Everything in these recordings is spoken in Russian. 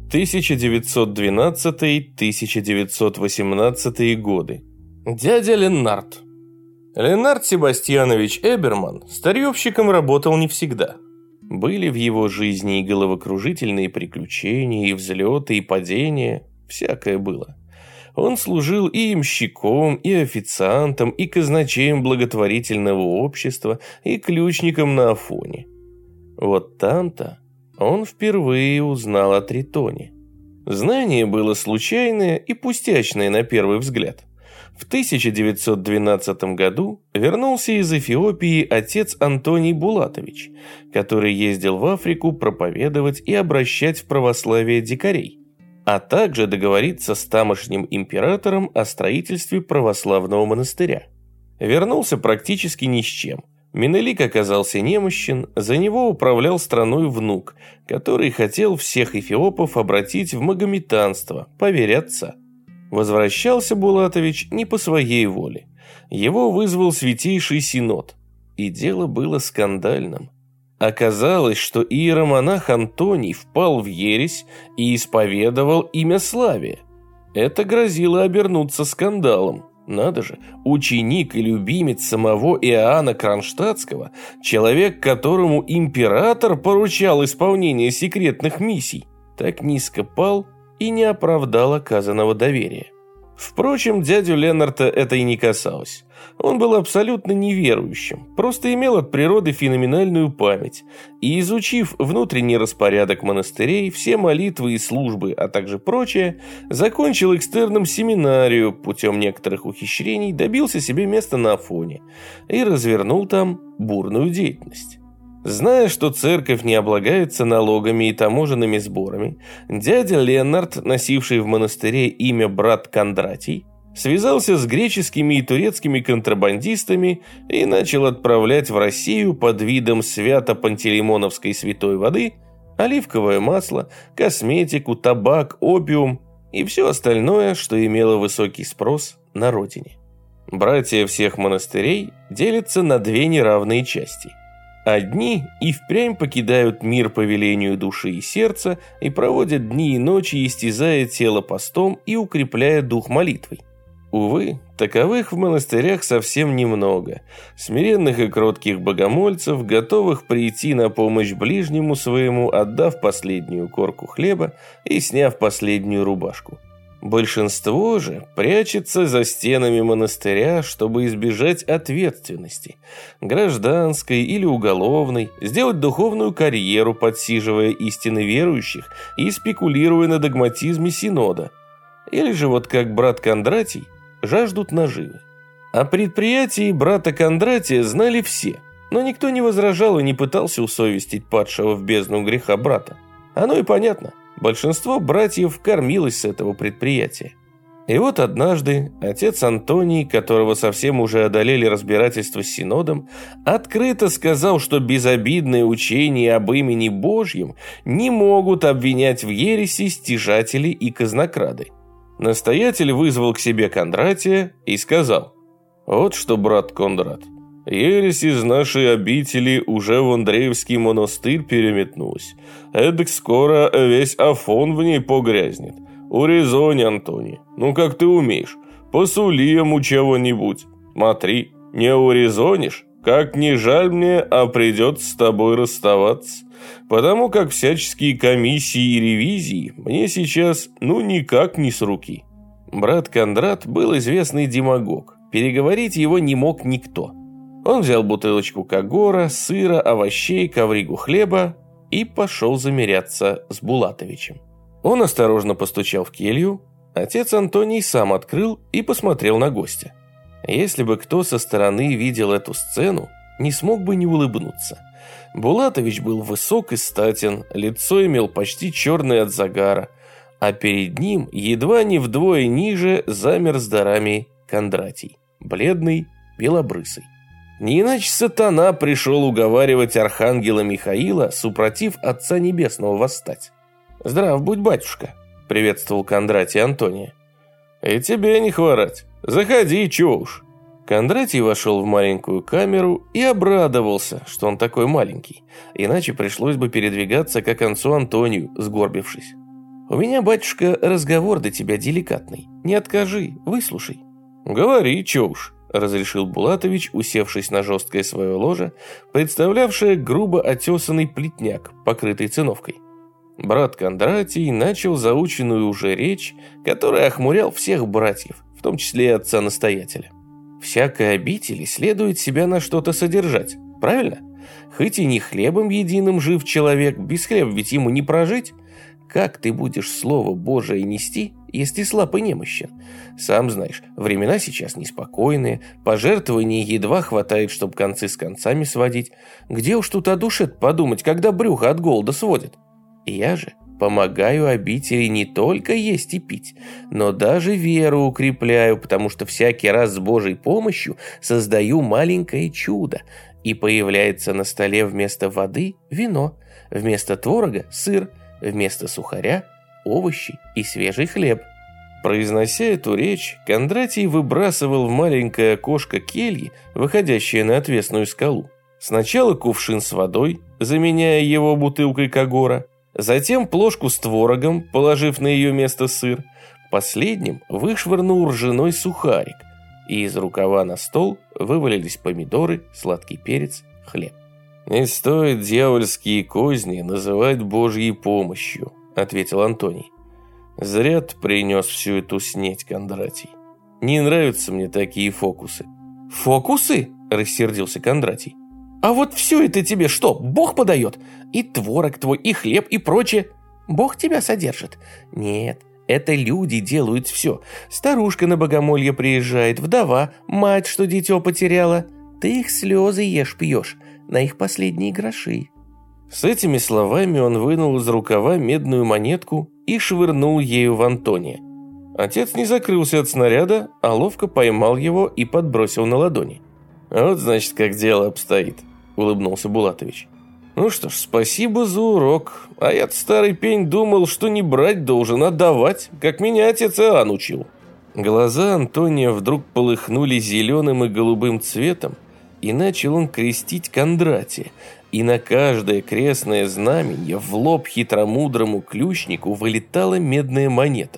1912-1918 годы. Дядя Леннард. Леннард Себастьянович Эберман старьевщиком работал не всегда. Были в его жизни и головокружительные приключения, и взлеты, и падения, всякое было. Он служил и ямщиком, и официантом, и казначеем благотворительного общества, и ключником на Афоне. Вот там-то он впервые узнал о Тритоне. Знание было случайное и пустячное на первый взгляд. В 1912 году вернулся из Эфиопии отец Антоний Булатович, который ездил в Африку проповедовать и обращать в православие дикарей, а также договориться с тамошним императором о строительстве православного монастыря. Вернулся практически ни с чем. Менелик оказался немощен, за него управлял страной внук, который хотел всех эфиопов обратить в магометанство, по вере отца. Возвращался Булатович не по своей воле. Его вызвал Святейший Синод, и дело было скандальным. Оказалось, что иеромонах Антоний впал в ересь и исповедовал имя Славия. Это грозило обернуться скандалом. Надо же, ученик и любимец самого Иоанна Кронштадтского, человек, которому император поручал исполнение секретных миссий, так низко пал и не оправдал оказанного доверия. Впрочем, дядю Леннарда это и не касалось. Он был абсолютно неверующим, просто имел от природы феноменальную память, и, изучив внутренний распорядок монастырей, все молитвы и службы, а также прочее, закончил экстерном семинарию, путем некоторых ухищрений добился себе места на Афоне и развернул там бурную деятельность. Зная, что церковь не облагается налогами и таможенными сборами, дядя Леннард, носивший в монастыре имя брат Кондратий, связался с греческими и турецкими контрабандистами и начал отправлять в Россию под видом свято-пантелеймоновской святой воды оливковое масло, косметику, табак, опиум и все остальное, что имело высокий спрос на родине. Братья всех монастырей делятся на две неравные части. Одни и впрямь покидают мир по велению души и сердца и проводят дни и ночи, истязая тело постом и укрепляя дух молитвой. Увы, таковых в монастырях совсем немного, смиренных и кротких богомольцев, готовых прийти на помощь ближнему своему, отдав последнюю корку хлеба и сняв последнюю рубашку. Большинство же прячется за стенами монастыря, чтобы избежать ответственности, гражданской или уголовной, сделать духовную карьеру, подсиживая истины верующих и спекулируя на догматизме Синода. Или же вот как брат Кондратий, жаждут наживы. О предприятии брата Кондратия знали все, но никто не возражал и не пытался усовестить падшего в бездну греха брата. Оно и понятно. Большинство братьев кормилось с этого предприятия. И вот однажды отец Антоний, которого совсем уже одолели разбирательства с Синодом, открыто сказал, что безобидные учения об имени Божьем не могут обвинять в ереси стяжатели и казнокрады. Настоятель вызвал к себе Кондратия и сказал: «Вот что, брат Кондрат, ересь из нашей обители уже в Андреевский монастырь переметнулась. Эдак скоро весь Афон в ней погрязнет. Урезонь, Антоний, ну как ты умеешь, посули ему чего-нибудь. Смотри, не урезонишь, как не жаль мне, а придется с тобой расставаться. Потому как всяческие комиссии и ревизии мне сейчас никак не с руки». Брат Кондрат был известный демагог, переговорить его не мог никто. Он взял бутылочку Кагора, сыра, овощей, ковригу хлеба и пошел замеряться с Булатовичем. Он осторожно постучал в келью, отец Антоний сам открыл и посмотрел на гостя. Если бы кто со стороны видел эту сцену, не смог бы не улыбнуться. Булатович был высок и статен, лицо имел почти черное от загара, а перед ним, едва не вдвое ниже, замер с дарами Кондратий, бледный, белобрысый. Не иначе сатана пришел уговаривать архангела Михаила, супротив Отца Небесного, восстать. «Здрав будь, батюшка», — приветствовал Кондратий Антония. «И тебе не хворать. Заходи, чего уж». Кондратий вошел в маленькую камеру и обрадовался, что он такой маленький, иначе пришлось бы передвигаться, как отцу Антонию, сгорбившись. У меня, батюшка, разговор до тебя деликатный. Не откажи, выслушай». «Говори, чё уж», – разрешил Булатович, усевшись на жесткое свое ложе, представлявшее грубо отесанный плетняк, покрытый циновкой. Брат Кондратий начал заученную уже речь, которая охмурял всех братьев, в том числе и отца-настоятеля. «Всякой обители следует себя на что-то содержать, правильно? Хоть и не хлебом единым жив человек, без хлеба ведь ему не прожить. Как ты будешь слово Божие нести, если слаб и немощен? Сам знаешь, времена сейчас неспокойные, пожертвований едва хватает, чтобы концы с концами сводить. Где уж тут о душе подумать, когда брюхо от голода сводит? Я же помогаю обители не только есть и пить, но даже веру укрепляю, потому что всякий раз с Божьей помощью создаю маленькое чудо, и появляется на столе вместо воды вино, вместо творога сыр, вместо сухаря овощи и свежий хлеб». Произнося эту речь, Кондратий выбрасывал в маленькое окошко кельи, выходящее на отвесную скалу, сначала кувшин с водой, заменяя его бутылкой Кагора, затем плошку с творогом, положив на ее место сыр, последним вышвырнул ржаной сухарик, и из рукава на стол вывалились помидоры, сладкий перец, хлеб. «Не стоит дьявольские козни называть Божьей помощью», — ответил Антоний. «Зря ты принес всю эту снеть, Кондратий. Не нравятся мне такие фокусы». «Фокусы?» — рассердился Кондратий. «А вот все это тебе что, Бог подает? И творог твой, и хлеб, и прочее. Бог тебя содержит? Нет, это люди делают все. Старушка на богомолье приезжает, вдова, мать, что дитё потеряла. Ты их слезы ешь-пьешь, на их последние гроши». С этими словами он вынул из рукава медную монетку и швырнул ею в Антония. Отец не закрылся от снаряда, а ловко поймал его и подбросил на ладони. «Вот, значит, как дело обстоит», — улыбнулся Булатович. «Ну что ж, спасибо за урок. А я-то, старый пень, думал, что не брать должен, а давать, как меня отец Иоанн учил». Глаза Антония вдруг полыхнули зеленым и голубым цветом, и начал он крестить Кондратия, и на каждое крестное знамение в лоб хитромудрому ключнику вылетала медная монета.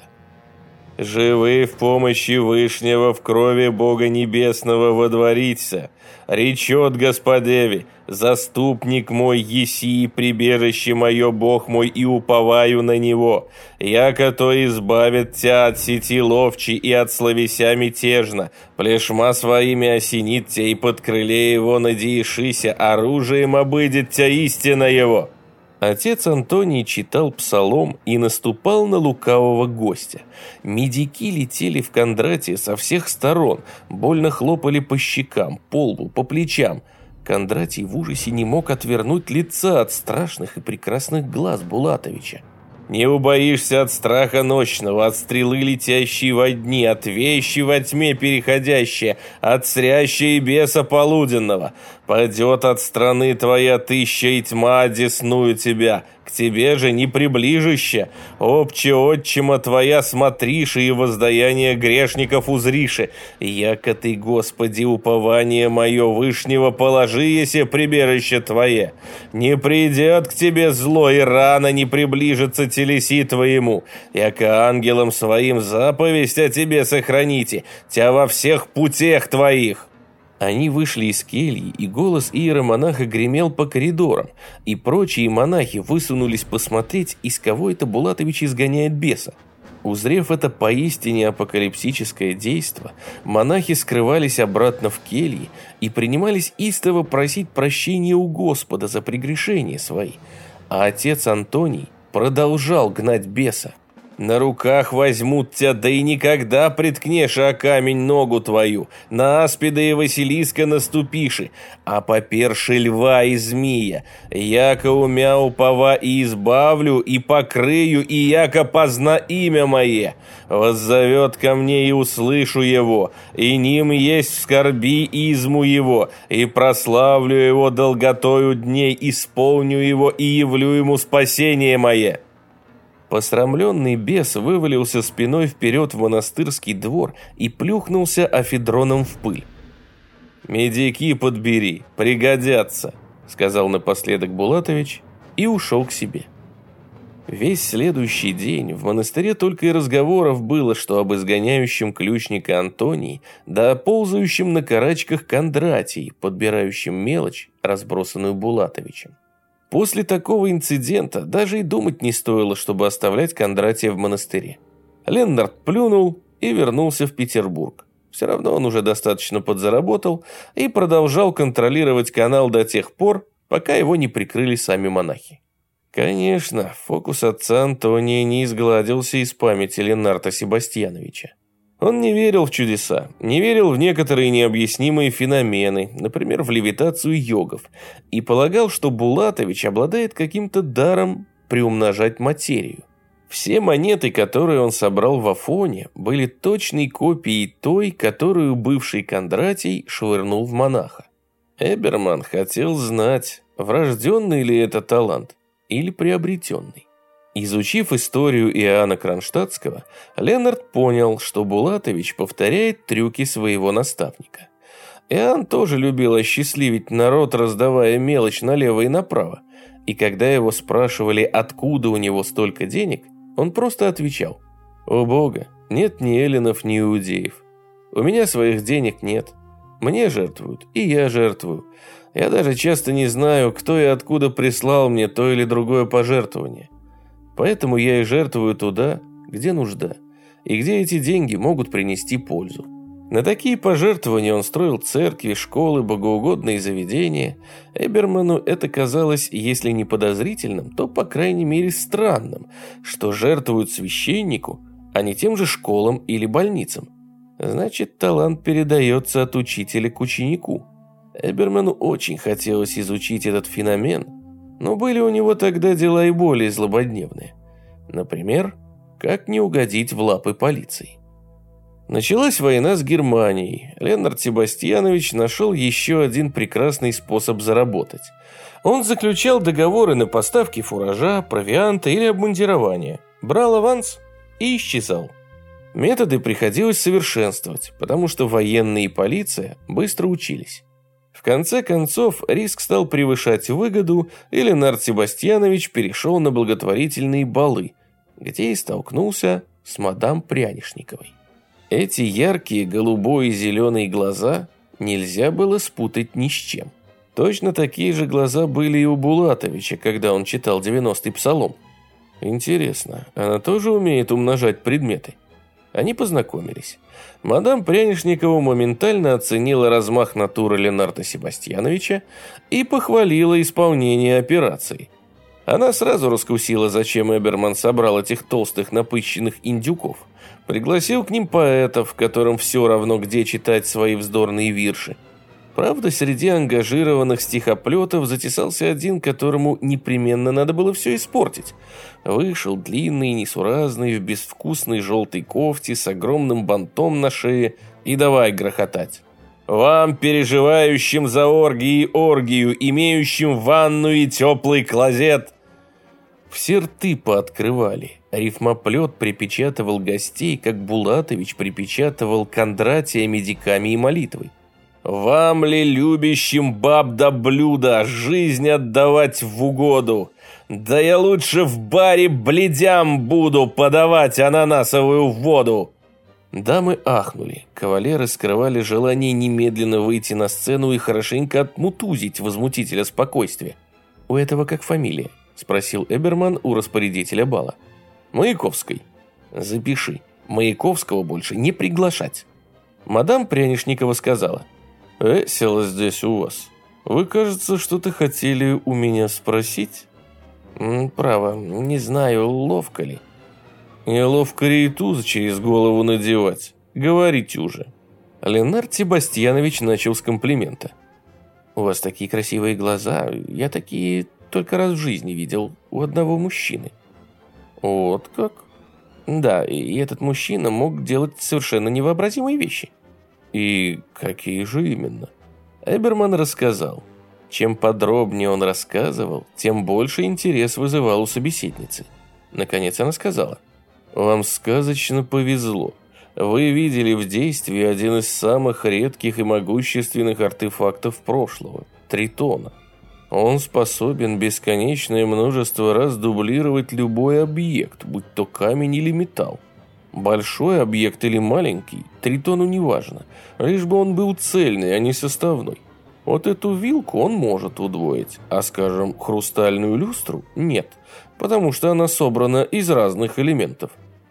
«Живы в помощи Вышнего в крови Бога Небесного водвориться, речет Господеви, заступник мой еси, прибежище мое Бог мой, и уповаю на Него, яко то избавит тя от сети ловчей и от словеся мятежно, плешма своими осенит тя, и под крыле Его надеешися, оружием обыдет тя истина Его». Отец Антоний читал псалом и наступал на лукавого гостя. Медики летели в Кондратия со всех сторон, больно хлопали по щекам, по лбу, по плечам. Кондратий в ужасе не мог отвернуть лица от страшных и прекрасных глаз Булатовича. «Не убоишься от страха ночного, от стрелы, летящей во дни, от вещи во тьме переходящей, от срящей беса полуденного. Падет от страны твоя тысяча, и тьма одесную тебя, к тебе же не приближище. Обче отчима твоя смотриши, и воздаяние грешников узриши. Яко ты, Господи, упование мое Вышнего, положи еся прибежище твое. Не придет к тебе зло, и рано не приближится телеси твоему. Яко ангелам своим заповесть о тебе сохраните, тя во всех путях твоих». Они вышли из кельи, и голос иеромонаха гремел по коридорам, и прочие монахи высунулись посмотреть, из кого это Булатович изгоняет беса. Узрев это поистине апокалипсическое действо, монахи скрывались обратно в кельи и принимались истово просить прощения у Господа за прегрешения свои, а отец Антоний продолжал гнать беса. «На руках возьмут тебя, да и никогда приткнешь о камень ногу твою, на аспида и Василиска наступиши, а поперши льва и змея, яко умя упова и избавлю, и покрыю, и яко позна имя мое, воззовет ко мне и услышу его, и ним есть в скорби изму его, и прославлю его долготою дней, исполню его и явлю ему спасение мое». Посрамленный бес вывалился спиной вперед в монастырский двор и плюхнулся афедроном в пыль. «Медики подбери, пригодятся», — сказал напоследок Булатович и ушел к себе. Весь следующий день в монастыре только и разговоров было, что об изгоняющем ключника Антонии, да о ползающем на карачках Кондратии, подбирающем мелочь, разбросанную Булатовичем. После такого инцидента даже и думать не стоило, чтобы оставлять Кондратия в монастыре. Леннард плюнул и вернулся в Петербург. Все равно он уже достаточно подзаработал и продолжал контролировать канал до тех пор, пока его не прикрыли сами монахи. Конечно, фокус отца Антония не изгладился из памяти Ленарта Себастьяновича. Он не верил в чудеса, не верил в некоторые необъяснимые феномены, например, в левитацию йогов, и полагал, что Булатович обладает каким-то даром приумножать материю. Все монеты, которые он собрал в Афоне, были точной копией той, которую бывший Кондратий швырнул в монаха. Эберман хотел знать, врожденный ли это талант или приобретенный. Изучив историю Иоанна Кронштадтского, Леннард понял, что Булатович повторяет трюки своего наставника. Иоанн тоже любил осчастливить народ, раздавая мелочь налево и направо, и когда его спрашивали, откуда у него столько денег, он просто отвечал: «У Бога нет ни эллинов, ни иудеев. У меня своих денег нет. Мне жертвуют, и я жертвую. Я даже часто не знаю, кто и откуда прислал мне то или другое пожертвование. Поэтому я и жертвую туда, где нужда, и где эти деньги могут принести пользу». На такие пожертвования он строил церкви, школы, богоугодные заведения. Эберману это казалось, если не подозрительным, то, по крайней мере, странным, что жертвуют священнику, а не тем же школам или больницам. Значит, талант передается от учителя к ученику. Эберману очень хотелось изучить этот феномен, но были у него тогда дела и более злободневные. Например, как не угодить в лапы полиции. Началась война с Германией. Леннард Себастьянович нашел еще один прекрасный способ заработать. Он заключал договоры на поставки фуража, провианта или обмундирования, брал аванс и исчезал. Методы приходилось совершенствовать, потому что военные и полиция быстро учились. В конце концов, риск стал превышать выгоду, и Леннард Себастьянович перешел на благотворительные балы, где и столкнулся с мадам Прянишниковой. Эти яркие голубой и зеленые глаза нельзя было спутать ни с чем. Точно такие же глаза были и у Булатовича, когда он читал 90-й псалом. Интересно, она тоже умеет умножать предметы? Они познакомились. Мадам Прянишникова моментально оценила размах натуры Ленарда Себастьяновича и похвалила исполнение операции. Она сразу раскусила, зачем Эберман собрал этих толстых напыщенных индюков. Пригласил к ним поэтов, которым все равно, где читать свои вздорные вирши. Правда, среди ангажированных стихоплетов затесался один, которому непременно надо было все испортить. Вышел длинный, несуразный, в безвкусной желтой кофте с огромным бантом на шее и давай грохотать. «Вам, переживающим за оргии оргию, имеющим ванну и теплый клозет!» Все рты пооткрывали. Рифмоплет припечатывал гостей, как Булатович припечатывал Кондратия медиками и молитвой. «Вам ли, любящим баб да блюда, жизнь отдавать в угоду? Да я лучше в баре бледям буду подавать ананасовую воду!» Дамы ахнули, кавалеры скрывали желание немедленно выйти на сцену и хорошенько отмутузить возмутителя спокойствия. «У этого как фамилия?» – спросил Эберман у распорядителя бала. «Маяковской». «Запиши, Маяковского больше не приглашать». Мадам Прянишникова сказала: «Весело здесь у вас. Вы, кажется, что-то хотели у меня спросить?» «Право, не знаю, ловко ли». «Не ловко ли и туз через голову надевать? Говорите уже». Ленард Себастьянович начал с комплимента. «У вас такие красивые глаза. Я такие только раз в жизни видел у одного мужчины». «Вот как?» «Да, и этот мужчина мог делать совершенно невообразимые вещи». «И какие же именно?» Эберман рассказал. Чем подробнее он рассказывал, тем больше интерес вызывал у собеседницы. Наконец она сказала: «Вам сказочно повезло. Вы видели в действии один из самых редких и могущественных артефактов прошлого – Тритона». Он способен бесконечное множество раз дублировать любой объект, будь то камень или металл. Большой объект или маленький, Тритону не важно, лишь бы он был цельный, а не составной. Вот эту вилку он может удвоить, а, скажем, хрустальную люстру нет, потому что она собрана из разных элементов.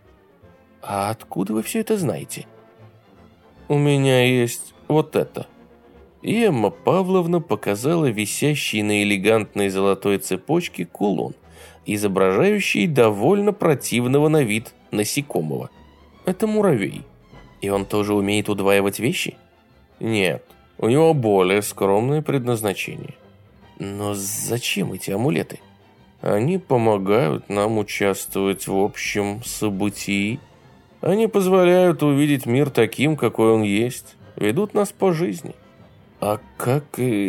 А откуда вы все это знаете? У меня есть вот это. И Эмма Павловна показала висящий на элегантной золотой цепочке кулон, изображающий довольно противного на вид насекомого. Это муравей. И он тоже умеет удваивать вещи? Нет, у него более скромное предназначение. Но зачем эти амулеты? Они помогают нам участвовать в общем событии. Они позволяют увидеть мир таким, какой он есть, ведут нас по жизни. А как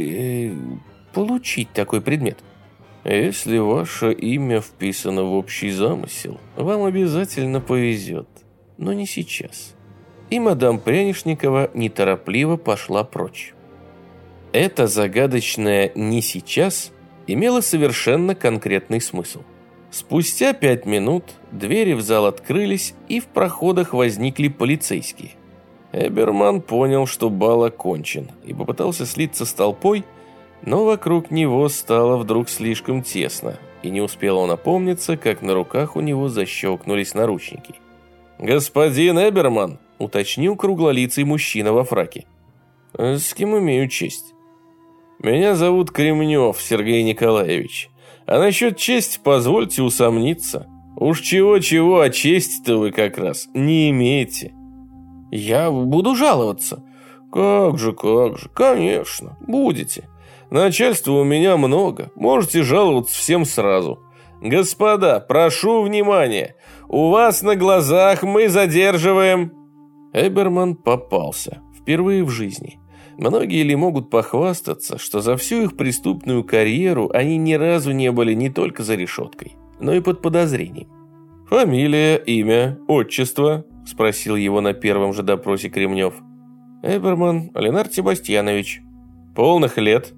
получить такой предмет? Если ваше имя вписано в общий замысел, вам обязательно повезет, но не сейчас. И мадам Прянишникова неторопливо пошла прочь. Это загадочное «не сейчас» имело совершенно конкретный смысл. Спустя 5 минут двери в зал открылись, и в проходах возникли полицейские. Эберман понял, что бал окончен, и попытался слиться с толпой, но вокруг него стало вдруг слишком тесно, и не успел он опомниться, как на руках у него защелкнулись наручники. «Господин Эберман», — уточнил круглолицый мужчина во фраке. «С кем имею честь?» «Меня зовут Кремнев Сергей Николаевич, а насчет чести позвольте усомниться. Уж чего-чего, а чести-то вы как раз не имеете». «Я буду жаловаться». Как же, конечно, будете. Начальства у меня много, можете жаловаться всем сразу. Господа, прошу внимания, у вас на глазах мы задерживаем...» Эберман попался, впервые в жизни. Многие ли могут похвастаться, что за всю их преступную карьеру они ни разу не были не только за решеткой, но и под подозрением? «Фамилия, имя, отчество?» – спросил его на первом же допросе Кремнев. «Эберман Ленард Себастьянович». «Полных лет?»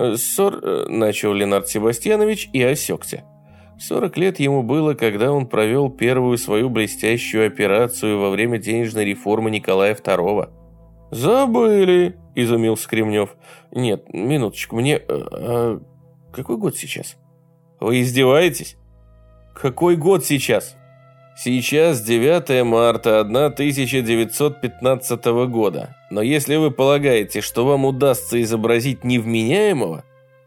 начал Ленард Себастьянович и осекся. 40 лет ему было, когда он провел первую свою блестящую операцию во время денежной реформы Николая II. «Забыли», – изумился Кремнев. «Нет, минуточку, мне... какой год сейчас?» «Вы издеваетесь?» «Какой год сейчас?» «Сейчас 9 марта 1915 года. Но если вы полагаете, что вам удастся изобразить невменяемого...»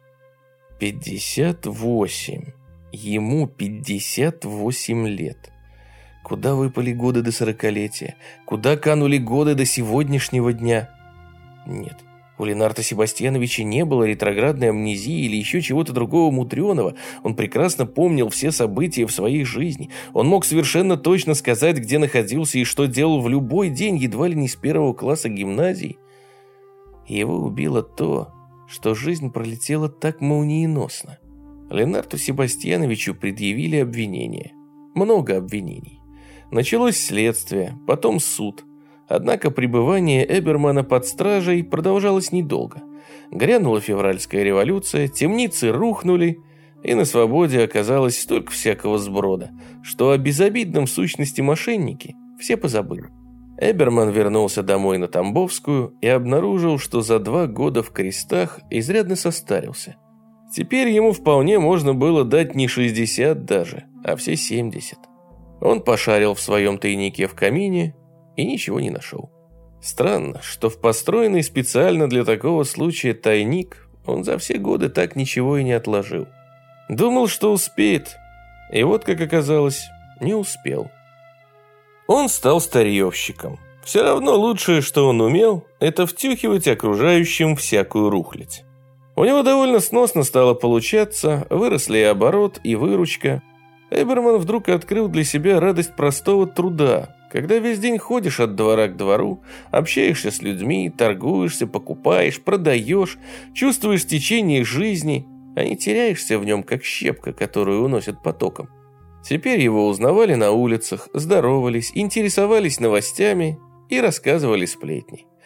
58. Ему 58 лет. Куда выпали годы до 40-летия? Куда канули годы до сегодняшнего дня? Нет, у Ленарда Себастьяновича не было ретроградной амнезии или еще чего-то другого мудреного. Он прекрасно помнил все события в своей жизни. Он мог совершенно точно сказать, где находился и что делал в любой день, едва ли не с 1 класса гимназии. Его убило то, что жизнь пролетела так молниеносно. Ленарду Себастьяновичу предъявили обвинения. Много обвинений. Началось следствие, потом суд. Однако пребывание Эбермана под стражей продолжалось недолго. Грянула февральская революция, темницы рухнули, и на свободе оказалось столько всякого сброда, что о безобидном сущности мошенники все позабыли. Эберман вернулся домой на Тамбовскую и обнаружил, что за 2 года в крестах изрядно состарился. Теперь ему вполне можно было дать не 60 даже, а все 70. Он пошарил в своем тайнике в камине и ничего не нашел. Странно, что в построенный специально для такого случая тайник он за все годы так ничего и не отложил. Думал, что успеет, и вот, как оказалось, не успел. Он стал старьевщиком. Все равно лучшее, что он умел, это втюхивать окружающим всякую рухлядь. У него довольно сносно стало получаться, выросли и оборот, и выручка. Эберман вдруг открыл для себя радость простого труда, когда весь день ходишь от двора к двору, общаешься с людьми, торгуешься, покупаешь, продаешь, чувствуешь течение жизни, а не теряешься в нем, как щепка, которую уносят потоком. Теперь его узнавали на улицах, здоровались, интересовались новостями и рассказывали сплетни.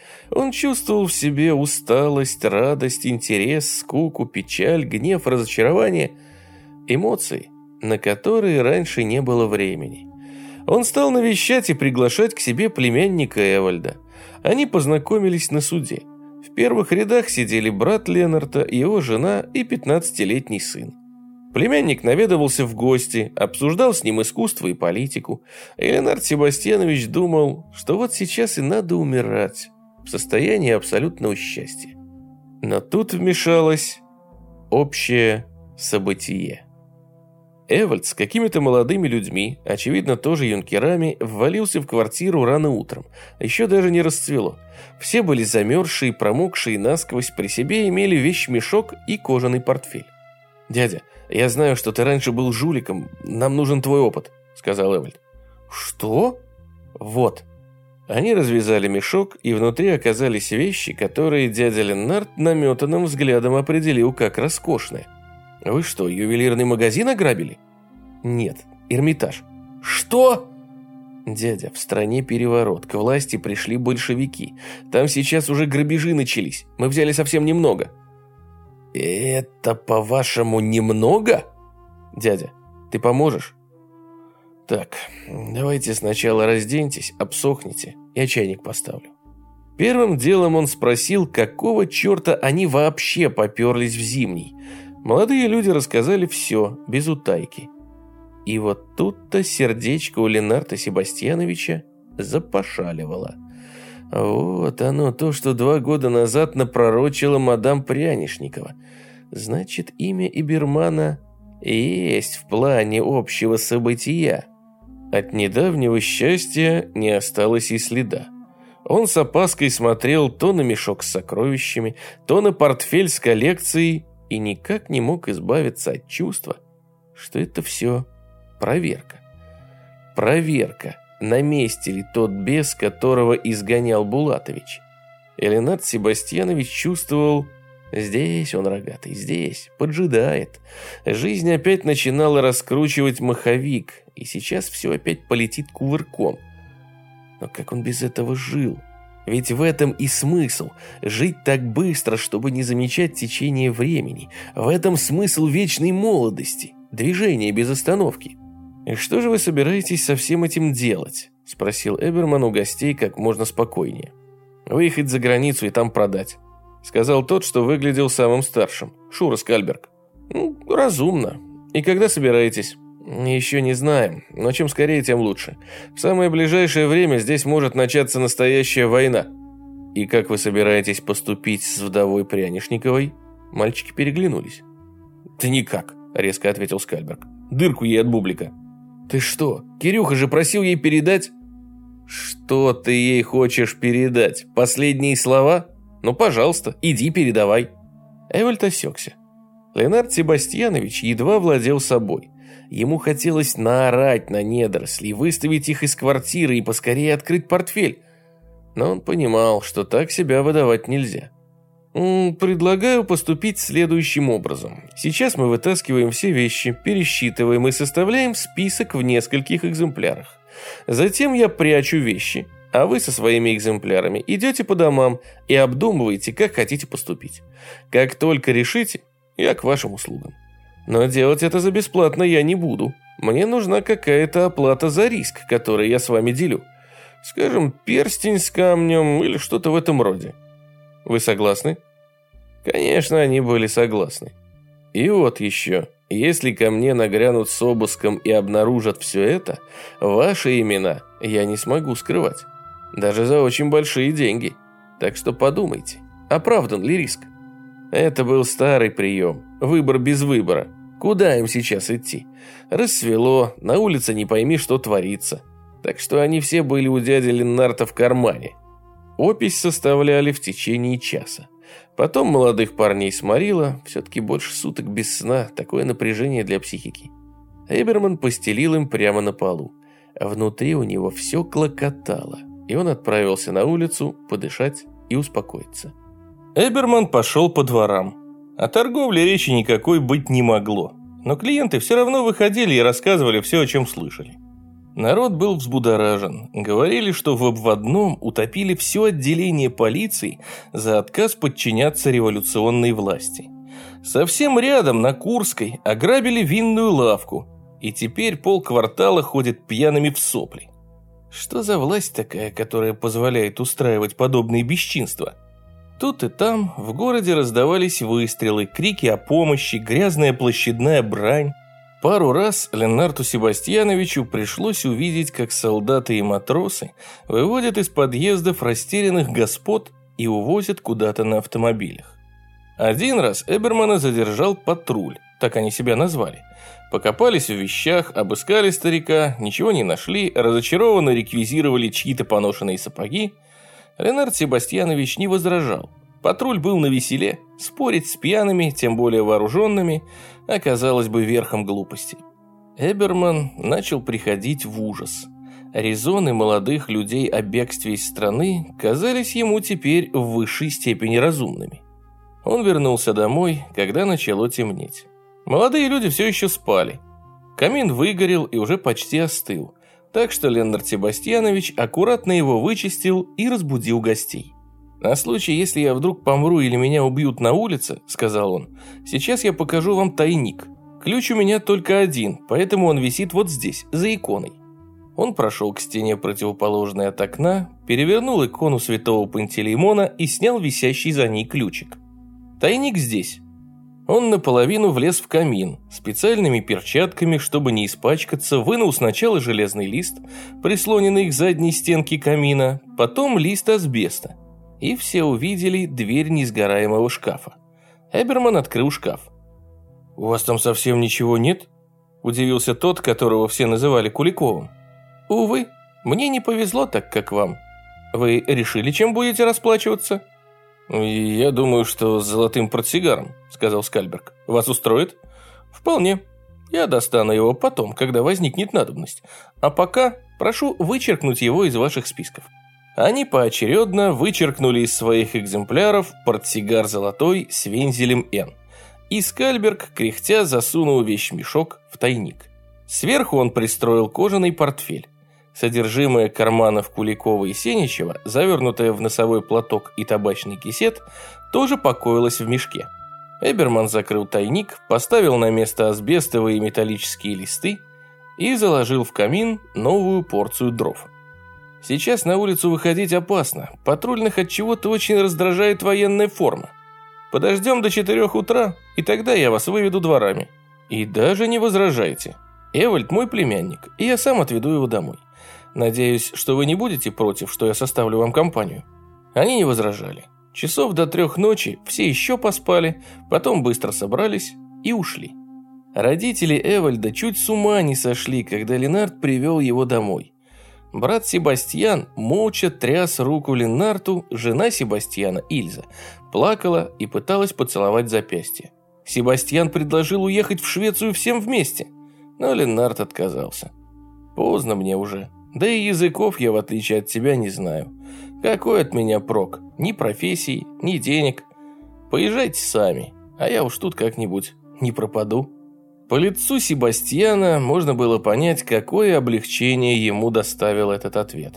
Он чувствовал в себе усталость, радость, интерес, скуку, печаль, гнев, разочарование, эмоции, на которые раньше не было времени. Он стал навещать и приглашать к себе племянника Эвальда. Они познакомились на суде. В первых рядах сидели брат Ленарта, его жена и 15-летний сын. Племянник наведывался в гости, обсуждал с ним искусство и политику. И Ленард Себастьянович думал, что вот сейчас и надо умирать в состоянии абсолютного счастья. Но тут вмешалось общее событие. Эвальд с какими-то молодыми людьми, очевидно тоже юнкерами, ввалился в квартиру рано утром. Еще даже не расцвело. Все были замерзшие, промокшие насквозь, при себе имели вещмешок и кожаный портфель. «Дядя, я знаю, что ты раньше был жуликом, нам нужен твой опыт», — сказал Эвальд. «Что?» «Вот». Они развязали мешок, и внутри оказались вещи, которые дядя Ленард наметанным взглядом определил как роскошные. «Вы что, ювелирный магазин ограбили?» «Нет, Эрмитаж». «Что?» «Дядя, в стране переворот, к власти пришли большевики. Там сейчас уже грабежи начались, мы взяли совсем немного». «Это, по-вашему, немного?» «Дядя, ты поможешь?» «Так, давайте сначала разденьтесь, обсохните, я чайник поставлю». Первым делом он спросил, какого черта они вообще поперлись в Зимний. Молодые люди рассказали все, без утайки. И вот тут-то сердечко у Ленарта Себастьяновича запошаливало. Вот оно, то, что 2 года назад напророчила мадам Прянишникова. Значит, имя Эбермана есть в плане общего события. От недавнего счастья не осталось и следа. Он с опаской смотрел то на мешок с сокровищами, то на портфель с коллекцией и никак не мог избавиться от чувства, что это все проверка. Проверка, на месте ли тот бес, которого изгонял Булатович. Ленард Себастьянович чувствовал, здесь он рогатый, здесь, поджидает. Жизнь опять начинала раскручивать маховик, и сейчас все опять полетит кувырком. Но как он без этого жил? Ведь в этом и смысл – жить так быстро, чтобы не замечать течение времени. В этом смысл вечной молодости, движения без остановки. «И что же вы собираетесь со всем этим делать?» – спросил Эберман у гостей как можно спокойнее. «Выехать за границу и там продать», – сказал тот, что выглядел самым старшим, Шура Скальберг. «Разумно. И когда собираетесь?» «Еще не знаем, но чем скорее, тем лучше. В самое ближайшее время здесь может начаться настоящая война». «И как вы собираетесь поступить с вдовой Прянишниковой?» Мальчики переглянулись. «Да никак», – резко ответил Скальберг. «Дырку ей от бублика». «Ты что, Кирюха же просил ей передать?» «Что ты ей хочешь передать? Последние слова? Ну, пожалуйста, иди передавай». Эвальд осекся. Ленард Себастьянович едва владел собой. Ему хотелось наорать на недорослей, выставить их из квартиры и поскорее открыть портфель. Но он понимал, что так себя выдавать нельзя. «Предлагаю поступить следующим образом. Сейчас мы вытаскиваем все вещи, пересчитываем и составляем список в нескольких экземплярах. Затем я прячу вещи, а вы со своими экземплярами идете по домам и обдумываете, как хотите поступить. Как только решите, я к вашим услугам. Но делать это за бесплатно я не буду. Мне нужна какая-то оплата за риск, который я с вами делю. Скажем, перстень с камнем или что-то в этом роде. Вы согласны?» Конечно, они были согласны. И вот еще, если ко мне нагрянут с обыском и обнаружат все это, ваши имена я не смогу скрывать. Даже за очень большие деньги. Так что подумайте, оправдан ли риск? Это был старый прием, выбор без выбора. Куда им сейчас идти? Рассвело, на улице не пойми, что творится. Так что они все были у дяди Ленарта в кармане. Опись составляли в течение часа. Потом молодых парней сморило, все-таки больше суток без сна, такое напряжение для психики. Эберман постелил им прямо на полу. Внутри у него все клокотало, и он отправился на улицу подышать и успокоиться. Эберман пошел по дворам. О торговле речи никакой быть не могло, но клиенты все равно выходили и рассказывали все, о чем слышали. Народ был взбудоражен. Говорили, что в обводном утопили все отделение полиции за отказ подчиняться революционной власти. Совсем рядом, на Курской, ограбили винную лавку, и теперь полквартала ходит пьяными в сопли. Что за власть такая, которая позволяет устраивать подобные бесчинства? Тут и там в городе раздавались выстрелы, крики о помощи, грязная площадная брань. Пару раз Ленарту Себастьяновичу пришлось увидеть, как солдаты и матросы выводят из подъездов растерянных господ и увозят куда-то на автомобилях. Один раз Эбермана задержал патруль, так они себя назвали. Покопались в вещах, обыскали старика, ничего не нашли, разочарованно реквизировали чьи-то поношенные сапоги. Ленард Себастьянович не возражал. Патруль был навеселе, спорить с пьяными, тем более вооруженными, оказалось бы верхом глупости. Эберман начал приходить в ужас. Резоны молодых людей о бегстве из страны казались ему теперь в высшей степени разумными. Он вернулся домой, когда начало темнеть. Молодые люди все еще спали. Камин выгорел и уже почти остыл, так что Ленард Себастьянович аккуратно его вычистил и разбудил гостей. «На случай, если я вдруг помру или меня убьют на улице, — сказал он, — сейчас я покажу вам тайник. Ключ у меня только один, поэтому он висит вот здесь, за иконой». Он прошел к стене, противоположной от окна, перевернул икону святого Пантелеймона и снял висящий за ней ключик. «Тайник здесь». Он наполовину влез в камин, специальными перчатками, чтобы не испачкаться, вынул сначала железный лист, прислоненный к задней стенке камина, потом лист асбеста. И все увидели дверь несгораемого шкафа. Эберман открыл шкаф. «У вас там совсем ничего нет?» – удивился тот, которого все называли Куликовым. «Увы, мне не повезло так, как вам. Вы решили, чем будете расплачиваться?» «Я думаю, что с золотым портсигаром», – сказал Скальберг. «Вас устроит?» «Вполне. Я достану его потом, когда возникнет надобность. А пока прошу вычеркнуть его из ваших списков». Они поочередно вычеркнули из своих экземпляров портсигар золотой с вензелем «Н». И Скальберг, кряхтя, засунул вещмешок в тайник. Сверху он пристроил кожаный портфель. Содержимое карманов Куликова и Сеничева, завернутое в носовой платок и табачный кисет, тоже покоилось в мешке. Эберман закрыл тайник, поставил на место асбестовые металлические листы и заложил в камин новую порцию дров. Сейчас на улицу выходить опасно, патрульных от чего-то очень раздражает военная форма. Подождем до 4 утра, и тогда я вас выведу дворами. И даже не возражайте. Эвальд мой племянник, и я сам отведу его домой. Надеюсь, что вы не будете против, что я составлю вам компанию». Они не возражали. Часов до 3 ночи все еще поспали, потом быстро собрались и ушли. Родители Эвальда чуть с ума не сошли, когда Ленард привел его домой. Брат Себастьян молча тряс руку Ленарту, жена Себастьяна, Ильза, плакала и пыталась поцеловать запястье. Себастьян предложил уехать в Швецию всем вместе, но Ленард отказался. «Поздно мне уже. Да и языков я, в отличие от тебя, не знаю. Какой от меня прок? Ни профессии, ни денег. Поезжайте сами, а я уж тут как-нибудь не пропаду». По лицу Себастьяна можно было понять, какое облегчение ему доставил этот ответ.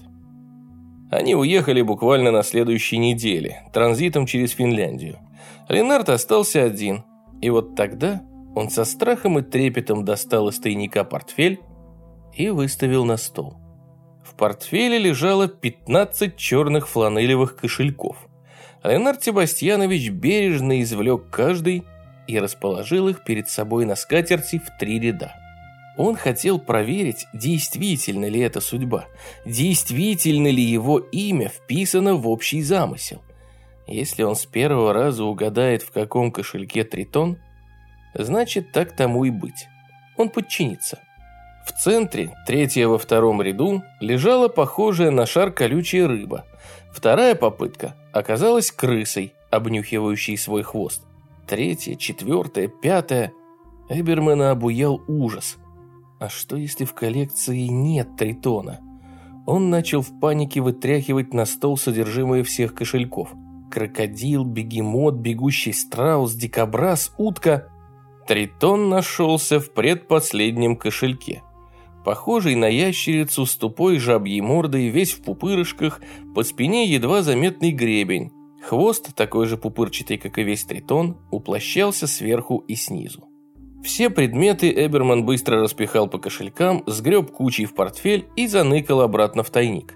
Они уехали буквально на следующей неделе, транзитом через Финляндию. Ленард остался один, и вот тогда он со страхом и трепетом достал из тайника портфель и выставил на стол. В портфеле лежало 15 черных фланелевых кошельков. Ленард Себастьянович бережно извлек каждый и расположил их перед собой на скатерти в 3 ряда. Он хотел проверить, действительно ли это судьба, действительно ли его имя вписано в общий замысел. Если он с первого раза угадает, в каком кошельке тритон, значит, так тому и быть. Он подчинится. В центре, 3-я во 2-м ряду, лежала похожая на шар колючая рыба. Вторая попытка оказалась крысой, обнюхивающей свой хвост. 3-я, 4-я, 5-я. Эбермана обуял ужас. А что, если в коллекции нет тритона? Он начал в панике вытряхивать на стол содержимое всех кошельков. Крокодил, бегемот, бегущий страус, дикобраз, утка. Тритон нашелся в предпоследнем кошельке. Похожий на ящерицу с тупой жабьей мордой, весь в пупырышках, по спине едва заметный гребень. Хвост, такой же пупырчатый, как и весь тритон, уплощался сверху и снизу. Все предметы Эберман быстро распихал по кошелькам, сгреб кучей в портфель и заныкал обратно в тайник.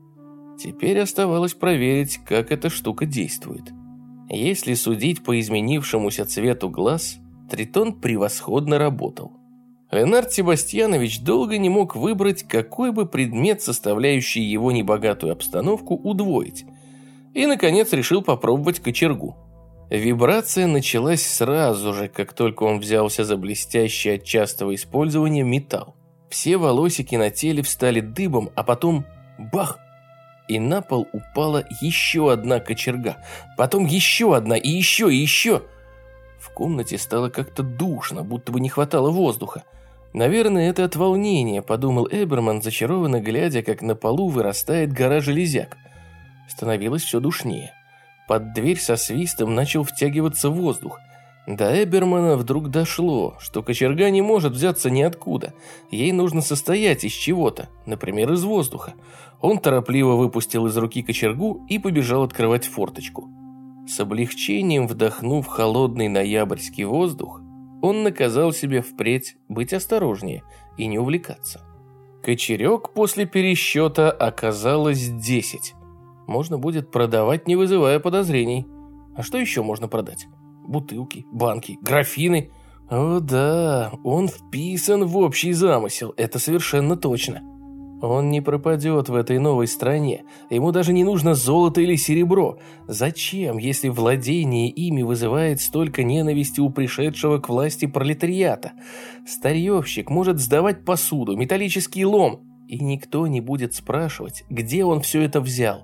Теперь оставалось проверить, как эта штука действует. Если судить по изменившемуся цвету глаз, тритон превосходно работал. Ленард Себастьянович долго не мог выбрать, какой бы предмет, составляющий его небогатую обстановку, удвоить. И, наконец, решил попробовать кочергу. Вибрация началась сразу же, как только он взялся за блестящий от частого использования металл. Все волосики на теле встали дыбом, а потом бах! И на пол упала еще одна кочерга. Потом еще одна, и еще, и еще. В комнате стало как-то душно, будто бы не хватало воздуха. «Наверное, это от волнения», – подумал Эберман, зачарованно глядя, как на полу вырастает гора железяк. Становилось все душнее. Под дверь со свистом начал втягиваться воздух. До Эбермана вдруг дошло, что кочерга не может взяться ниоткуда. Ей нужно состоять из чего-то, например, из воздуха. Он торопливо выпустил из руки кочергу и побежал открывать форточку. С облегчением вдохнув холодный ноябрьский воздух, он наказал себе впредь быть осторожнее и не увлекаться. Кочерек после пересчета оказалось 10. Можно будет продавать, не вызывая подозрений. А что еще можно продать? Бутылки, банки, графины. О да, он вписан в общий замысел, это совершенно точно. Он не пропадет в этой новой стране. Ему даже не нужно золото или серебро. Зачем, если владение ими вызывает столько ненависти у пришедшего к власти пролетариата? Старьевщик может сдавать посуду, металлический лом, и никто не будет спрашивать, где он все это взял.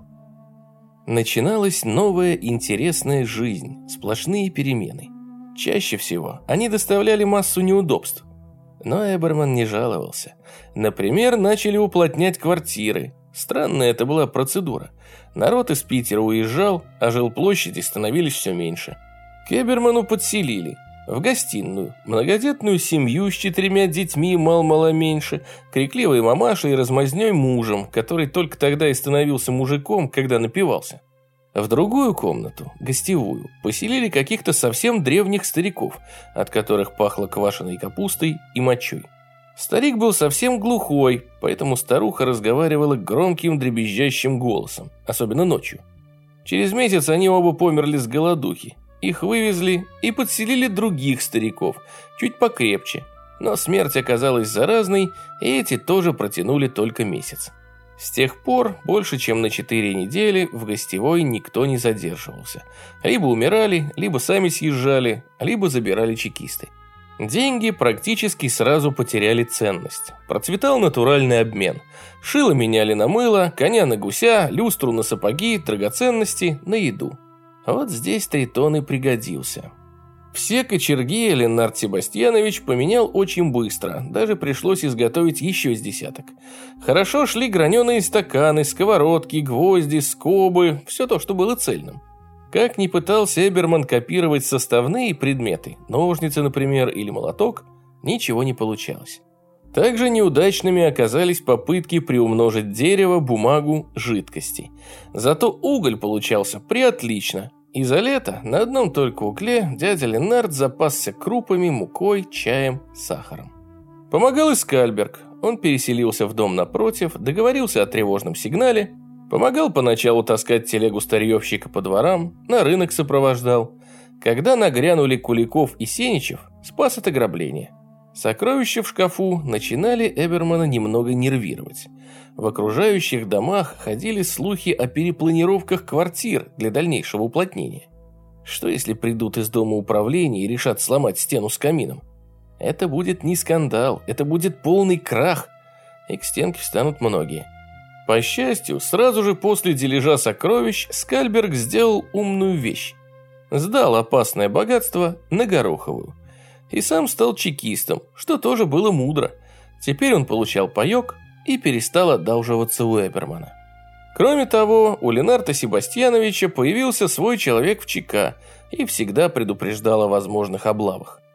Начиналась новая интересная жизнь, сплошные перемены. Чаще всего они доставляли массу неудобств. Но Эберман не жаловался. Например, начали уплотнять квартиры. Странная это была процедура. Народ из Питера уезжал, а жилплощади становились все меньше. К Эберману подселили. В гостиную. Многодетную семью с 4 детьми, мало-мало меньше. Крикливой мамашей и размазнёй мужем, который только тогда и становился мужиком, когда напивался. В другую комнату, гостевую, поселили каких-то совсем древних стариков, от которых пахло квашеной капустой и мочой. Старик был совсем глухой, поэтому старуха разговаривала громким дребезжащим голосом, особенно ночью. Через месяц они оба померли с голодухи. Их вывезли и подселили других стариков, чуть покрепче. Но смерть оказалась заразной, и эти тоже протянули только месяц. С тех пор больше чем на 4 недели в гостевой никто не задерживался. Либо умирали, либо сами съезжали, либо забирали чекисты. Деньги практически сразу потеряли ценность. Процветал натуральный обмен. Шило меняли на мыло, коня на гуся, люстру на сапоги, драгоценности на еду. А вот здесь тритон и пригодился. Все кочерги Ленард Себастьянович поменял очень быстро, даже пришлось изготовить еще с десяток. Хорошо шли граненые стаканы, сковородки, гвозди, скобы, все то, что было цельным. Как ни пытался Эберман копировать составные предметы, ножницы, например, или молоток, ничего не получалось. Также неудачными оказались попытки приумножить дерево, бумагу, жидкости. Зато уголь получался преотлично. И за лето на одном только угле дядя Ленард запасся крупами, мукой, чаем, сахаром. Помогал и Скальберг. Он переселился в дом напротив, договорился о тревожном сигнале, помогал поначалу таскать телегу старьевщика по дворам, на рынок сопровождал. Когда нагрянули Куликов и Сеничев, спас от ограбления. Сокровища в шкафу начинали Эбермана немного нервировать. В окружающих домах ходили слухи о перепланировках квартир для дальнейшего уплотнения. Что если придут из дома управления и решат сломать стену с камином? Это будет не скандал, это будет полный крах, и к стенке встанут многие. По счастью, сразу же после дележа сокровищ Скальберг сделал умную вещь. Сдал опасное богатство на Гороховую. И сам стал чекистом, что тоже было мудро. Теперь он получал паёк и перестал одалживаться у Эбермана. Кроме того, у Ленарда Себастьяновича появился свой человек в ЧК и всегда предупреждал о возможных облавах.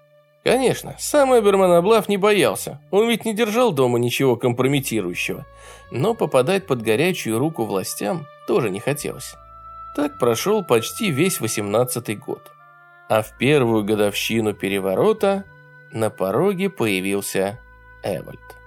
Конечно, сам Эберман облав не боялся, он ведь не держал дома ничего компрометирующего, но попадать под горячую руку властям тоже не хотелось. Так прошел почти весь 18-й год. А в первую годовщину переворота на пороге появился Эвальд.